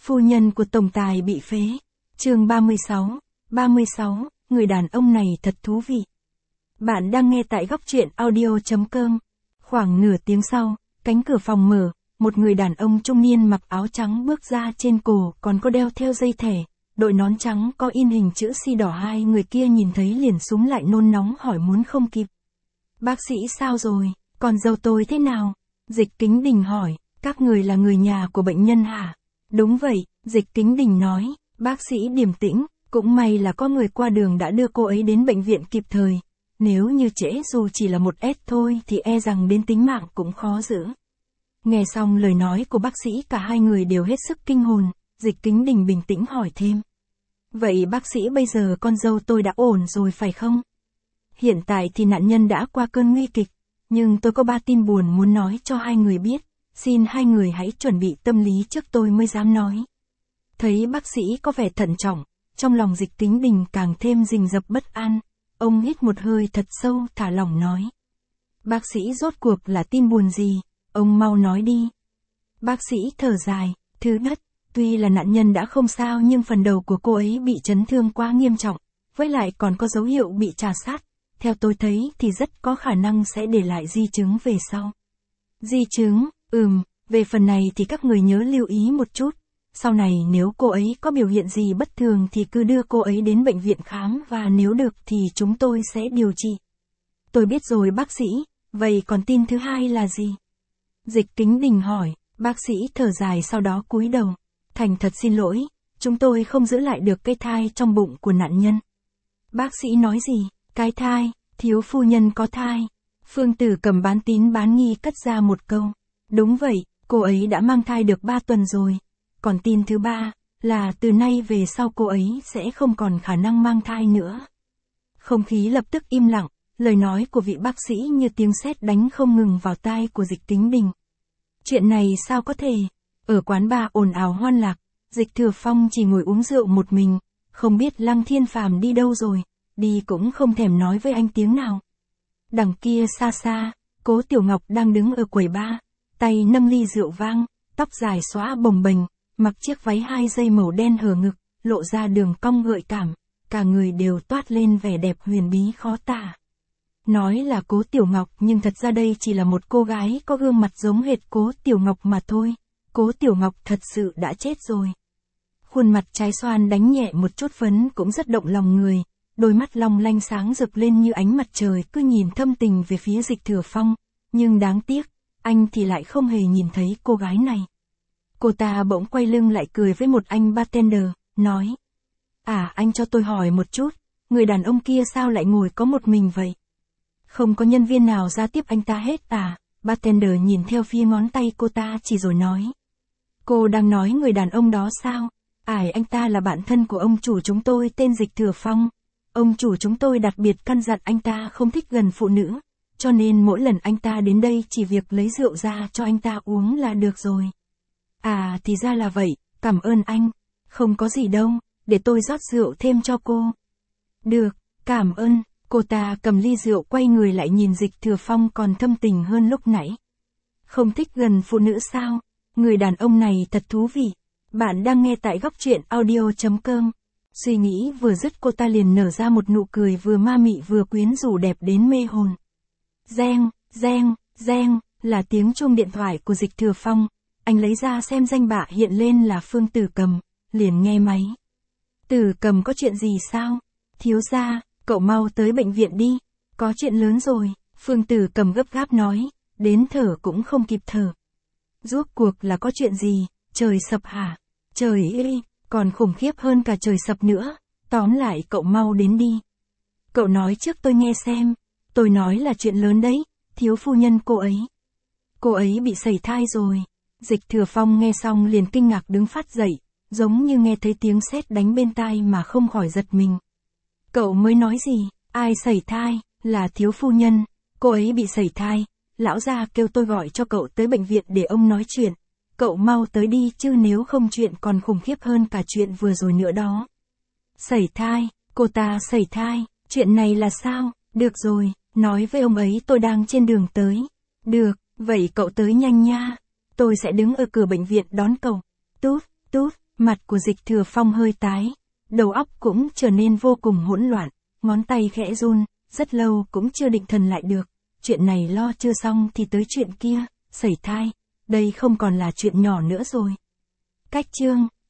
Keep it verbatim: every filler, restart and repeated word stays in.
Phu nhân của tổng tài bị phế. Chương ba mươi sáu. ba mươi sáu, người đàn ông này thật thú vị. Bạn đang nghe tại góc truyện audio chấm com. Khoảng nửa tiếng sau, cánh cửa phòng mở, một người đàn ông trung niên mặc áo trắng bước ra, trên cổ còn có đeo theo dây thẻ, đội nón trắng có in hình chữ C đỏ. Hai người kia nhìn thấy liền súm lại, nôn nóng hỏi muốn không kịp. Bác sĩ sao rồi, còn dâu tôi thế nào? Dịch Kính Đình hỏi, các người là người nhà của bệnh nhân hả? Đúng vậy, Dịch Kính Đình nói, bác sĩ điềm tĩnh, cũng may là có người qua đường đã đưa cô ấy đến bệnh viện kịp thời. Nếu như trễ dù chỉ là một ét thôi thì e rằng đến tính mạng cũng khó giữ. Nghe xong lời nói của bác sĩ, cả hai người đều hết sức kinh hồn. Dịch Kính Đình bình tĩnh hỏi thêm. Vậy bác sĩ, bây giờ con dâu tôi đã ổn rồi phải không? Hiện tại thì nạn nhân đã qua cơn nguy kịch, nhưng tôi có ba tin buồn muốn nói cho hai người biết. Xin hai người hãy chuẩn bị tâm lý trước tôi mới dám nói. Thấy bác sĩ có vẻ thận trọng, trong lòng Dịch Kính Đình càng thêm rình rập bất an. Ông hít một hơi thật sâu, thả lỏng nói. Bác sĩ, rốt cuộc là tin buồn gì? Ông mau nói đi. Bác sĩ thở dài. Thứ nhất, tuy là nạn nhân đã không sao nhưng phần đầu của cô ấy bị chấn thương quá nghiêm trọng, với lại còn có dấu hiệu bị trà sát. Theo tôi thấy thì rất có khả năng sẽ để lại di chứng về sau. Di chứng, ừm, về phần này thì các người nhớ lưu ý một chút. Sau này nếu cô ấy có biểu hiện gì bất thường thì cứ đưa cô ấy đến bệnh viện khám, và nếu được thì chúng tôi sẽ điều trị. Tôi biết rồi bác sĩ, vậy còn tin thứ hai là gì? Dịch Kính Đình hỏi. Bác sĩ thở dài, sau đó cúi đầu. Thành thật xin lỗi, chúng tôi không giữ lại được cái thai trong bụng của nạn nhân. Bác sĩ nói gì? Cái thai? Thiếu phu nhân có thai? Phương Tử Cầm bán tín bán nghi cất ra một câu. Đúng vậy, cô ấy đã mang thai được ba tuần rồi. Còn tin thứ ba, là từ nay về sau cô ấy sẽ không còn khả năng mang thai nữa. Không khí lập tức im lặng, lời nói của vị bác sĩ như tiếng sét đánh không ngừng vào tai của Dịch Kính Đình. Chuyện này sao có thể? Ở quán bar ồn ào hoan lạc, Dịch Thừa Phong chỉ ngồi uống rượu một mình, không biết Lăng Thiên Phàm đi đâu rồi, đi cũng không thèm nói với anh tiếng nào. Đằng kia xa xa, Cố Tiểu Ngọc đang đứng ở quầy bar, tay nâng ly rượu vang, tóc dài xõa bồng bềnh, mặc chiếc váy hai dây màu đen hở ngực, lộ ra đường cong gợi cảm, cả người đều toát lên vẻ đẹp huyền bí khó tả. Nói là Cố Tiểu Ngọc nhưng thật ra đây chỉ là một cô gái có gương mặt giống hệt Cố Tiểu Ngọc mà thôi. Cố Tiểu Ngọc thật sự đã chết rồi. Khuôn mặt trái xoan đánh nhẹ một chút phấn cũng rất động lòng người, đôi mắt long lanh sáng rực lên như ánh mặt trời, cứ nhìn thâm tình về phía Dịch Thừa Phong, nhưng đáng tiếc, anh thì lại không hề nhìn thấy cô gái này. Cô ta bỗng quay lưng lại cười với một anh bartender, nói. À, anh cho tôi hỏi một chút, người đàn ông kia sao lại ngồi có một mình vậy? Không có nhân viên nào ra tiếp anh ta hết à? Bartender nhìn theo phía ngón tay cô ta chỉ rồi nói. Cô đang nói người đàn ông đó sao? Ải, anh ta là bạn thân của ông chủ chúng tôi tên Dịch Thừa Phong. Ông chủ chúng tôi đặc biệt căn dặn anh ta không thích gần phụ nữ, cho nên mỗi lần anh ta đến đây chỉ việc lấy rượu ra cho anh ta uống là được rồi. À, thì ra là vậy, cảm ơn anh. Không có gì đâu, để tôi rót rượu thêm cho cô. Được, cảm ơn. Cô ta cầm ly rượu quay người lại nhìn Dịch Thừa Phong còn thâm tình hơn lúc nãy. Không thích gần phụ nữ sao? Người đàn ông này thật thú vị. Bạn đang nghe tại góc truyện audio chấm com. Suy nghĩ vừa dứt, cô ta liền nở ra một nụ cười vừa ma mị vừa quyến rũ đẹp đến mê hồn. Reng, reng, reng, là tiếng chuông điện thoại của Dịch Thừa Phong. Anh lấy ra xem danh bạ hiện lên là Phương Tử Cầm, liền nghe máy. Tử Cầm, có chuyện gì sao? Thiếu gia, cậu mau tới bệnh viện đi, có chuyện lớn rồi. Phương Tử Cầm gấp gáp nói, đến thở cũng không kịp thở. Rốt cuộc là có chuyện gì? Trời sập hả? Trời ơi, còn khủng khiếp hơn cả trời sập nữa. Tóm lại cậu mau đến đi. Cậu nói trước tôi nghe xem. Tôi nói là chuyện lớn đấy, thiếu phu nhân cô ấy. Cô ấy bị sẩy thai rồi. Dịch Thừa Phong nghe xong liền kinh ngạc đứng phát dậy, giống như nghe thấy tiếng sét đánh bên tai mà không khỏi giật mình. Cậu mới nói gì? Ai sẩy thai? Là thiếu phu nhân. Cô ấy bị sẩy thai. Lão gia kêu tôi gọi cho cậu tới bệnh viện để ông nói chuyện. Cậu mau tới đi chứ nếu không chuyện còn khủng khiếp hơn cả chuyện vừa rồi nữa đó. Sẩy thai? Cô ta sẩy thai? Chuyện này là sao? Được rồi, nói với ông ấy tôi đang trên đường tới. Được, vậy cậu tới nhanh nha. Tôi sẽ đứng ở cửa bệnh viện đón cậu. Tút, tút, Mặt của Dịch Thừa Phong hơi tái, đầu óc cũng trở nên vô cùng hỗn loạn, ngón tay khẽ run, rất lâu cũng chưa định thần lại được. Chuyện này lo chưa xong thì tới chuyện kia, sẩy thai, đây không còn là chuyện nhỏ nữa rồi. Cách chương,